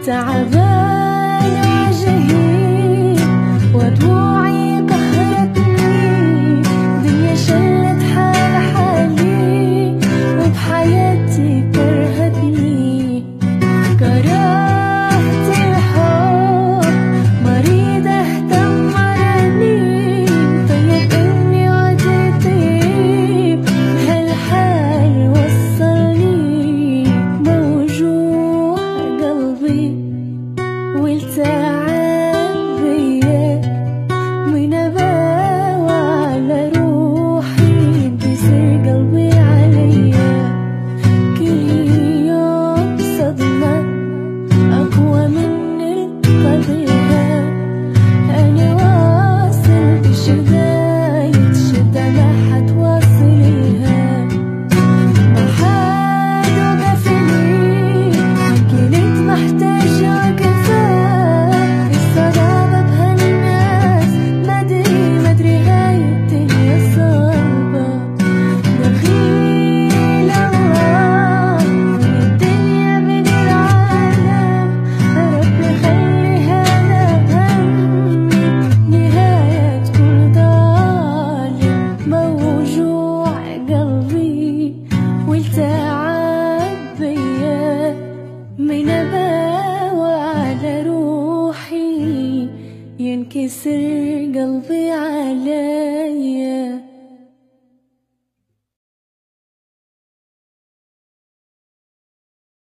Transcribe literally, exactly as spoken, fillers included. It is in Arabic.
تعبان وجهي ودموعي قهرتني، دنيا شلت حال حالي وبحياتي كرهتني. كرهت الحب مريضة دمرني، طيب اني عدت طيب هالحال وصلني. موجوع قلبي والتعب بيا، من اباوع على روحي بيصير قلبي عليا. كل يوم صدمة اقوى من القضية، انا واصل بشداية شدة ما حتواصلها. ما حد وقفني كنت محتاجة كفاية، الصداقة بهالناس مدري مدري هاي الدنيا صعبة. دخيل الله من الدنيا من العالم، ربي خلي هذا همي نهاية كل ظالم. موجوع قلبي والتعب بيا، من اباوع على روحي ينكسر قلبي عليك.